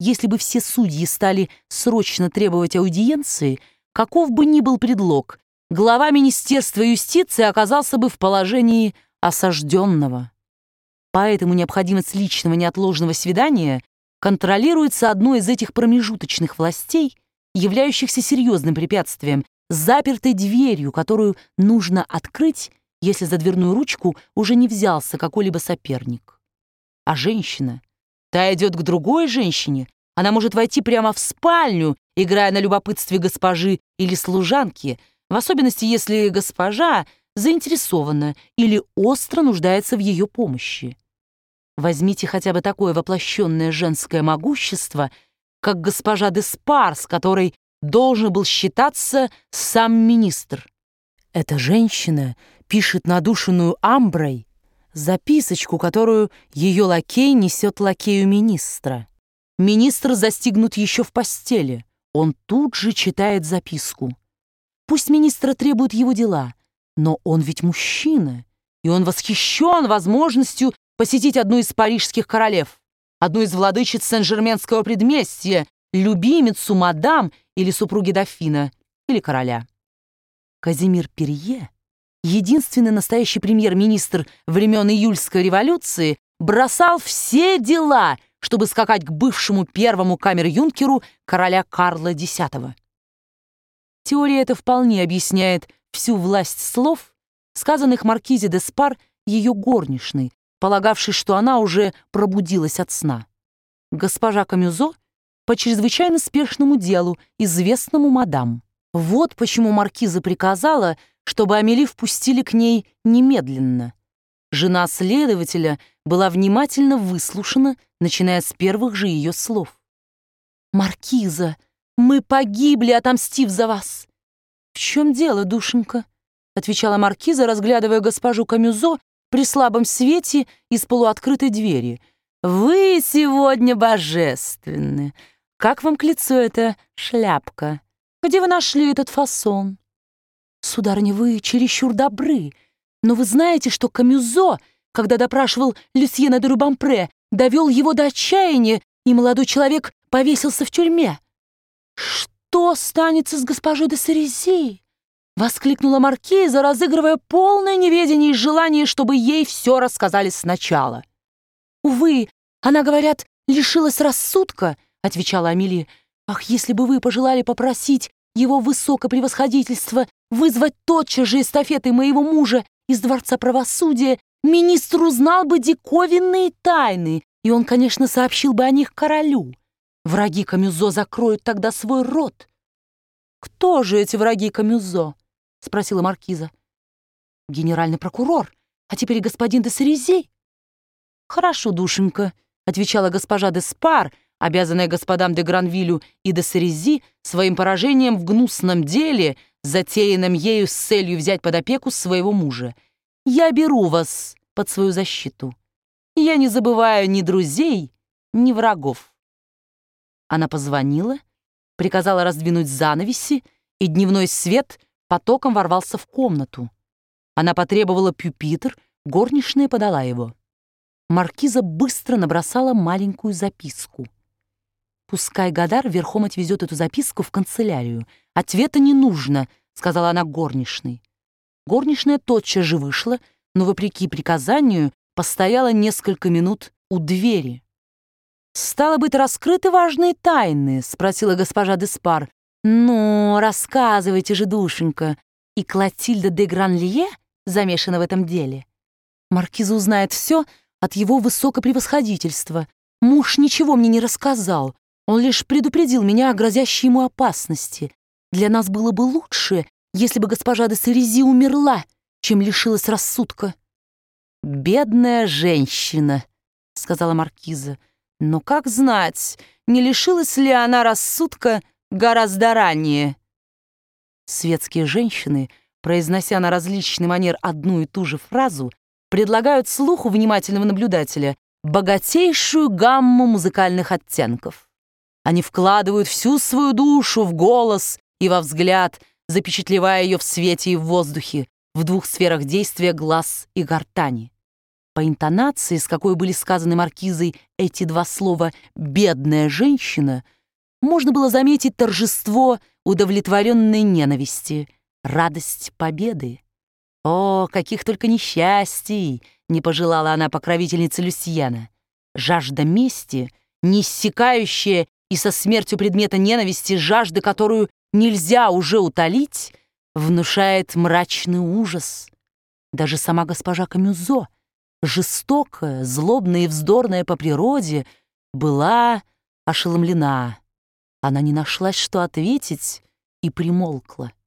если бы все судьи стали срочно требовать аудиенции, каков бы ни был предлог, глава Министерства юстиции оказался бы в положении осажденного. Поэтому необходимость личного неотложного свидания контролируется одной из этих промежуточных властей, являющихся серьезным препятствием, запертой дверью, которую нужно открыть, если за дверную ручку уже не взялся какой-либо соперник. А женщина, та идет к другой женщине, она может войти прямо в спальню, играя на любопытстве госпожи или служанки, в особенности, если госпожа заинтересована или остро нуждается в ее помощи. Возьмите хотя бы такое воплощенное женское могущество, как госпожа де Спар, с которой должен был считаться сам министр. Эта женщина пишет надушенную амброй записочку, которую ее лакей несет лакею министра. Министр застигнут еще в постели. Он тут же читает записку. Пусть министра требуют его дела, но он ведь мужчина, и он восхищен возможностью посетить одну из парижских королев, одну из владычиц Сен-Жерменского предместья, любимицу мадам или супруги дофина или короля. Казимир Перье, единственный настоящий премьер-министр времен июльской революции, бросал все дела, чтобы скакать к бывшему первому камер-юнкеру короля Карла X. Теория эта вполне объясняет всю власть слов, сказанных маркизе де Спар ее горничной, полагавшей, что она уже пробудилась от сна. Госпожа Камюзо по чрезвычайно спешному делу, известному мадам. Вот почему маркиза приказала, чтобы Амели впустили к ней немедленно. Жена следователя была внимательно выслушана, начиная с первых же ее слов. «Маркиза, мы погибли, отомстив за вас!» «В чем дело, душенька?» — отвечала маркиза, разглядывая госпожу Камюзо при слабом свете из полуоткрытой двери. «Вы сегодня божественны! Как вам к лицу эта шляпка? Где вы нашли этот фасон?» «Сударыня, вы чересчур добры, но вы знаете, что Камюзо, когда допрашивал Люсьена де Рубампре, довел его до отчаяния, и молодой человек повесился в тюрьме». «Что станется с госпожой де Сарези?» — воскликнула маркиза, разыгрывая полное неведение и желание, чтобы ей все рассказали сначала. «Увы, она, говорят, лишилась рассудка», — отвечала Амели. «Ах, если бы вы пожелали попросить его высокопревосходительство вызвать тотчас же эстафеты моего мужа из Дворца правосудия, министр узнал бы диковинные тайны, и он, конечно, сообщил бы о них королю. Враги Камюзо закроют тогда свой рот». «Кто же эти враги Камюзо?» — спросила маркиза. «Генеральный прокурор, а теперь и господин де Сарези». «Хорошо, душенька», — отвечала госпожа де Спар, обязанная господам де Гранвилю и де Сарези своим поражением в гнусном деле, затеянном ею с целью взять под опеку своего мужа. «Я беру вас под свою защиту. Я не забываю ни друзей, ни врагов». Она позвонила, приказала раздвинуть занавеси, и дневной свет потоком ворвался в комнату. Она потребовала пюпитр, горничная подала его. Маркиза быстро набросала маленькую записку. «Пускай Годар верхом отвезет эту записку в канцелярию. Ответа не нужно», — сказала она горничной. Горничная тотчас же вышла, но, вопреки приказанию, постояла несколько минут у двери. «Стало быть, раскрыты важные тайны?» — спросила госпожа де Спар. «Ну, рассказывайте же, душенька. И Клотильда де Гранлье замешана в этом деле? Маркиза узнает все от его высокопревосходительства. Муж ничего мне не рассказал. Он лишь предупредил меня о грозящей ему опасности. Для нас было бы лучше, если бы госпожа де Сарези умерла, чем лишилась рассудка». «Бедная женщина», — сказала маркиза. «Но как знать, не лишилась ли она рассудка гораздо ранее?» Светские женщины, произнося на различный манер одну и ту же фразу, предлагают слуху внимательного наблюдателя богатейшую гамму музыкальных оттенков. Они вкладывают всю свою душу в голос и во взгляд, запечатлевая ее в свете и в воздухе, в двух сферах действия глаз и гортани. По интонации, с какой были сказаны маркизой эти два слова «бедная женщина», можно было заметить торжество удовлетворенной ненависти, радость победы. О, каких только несчастий не пожелала она покровительнице Люсьена. Жажда мести, неиссякающая и со смертью предмета ненависти, жажда, которую нельзя уже утолить, внушает мрачный ужас. Даже сама госпожа Камюзо, жестокая, злобная и вздорная по природе, была ошеломлена. Она не нашлась, что ответить, и примолкла.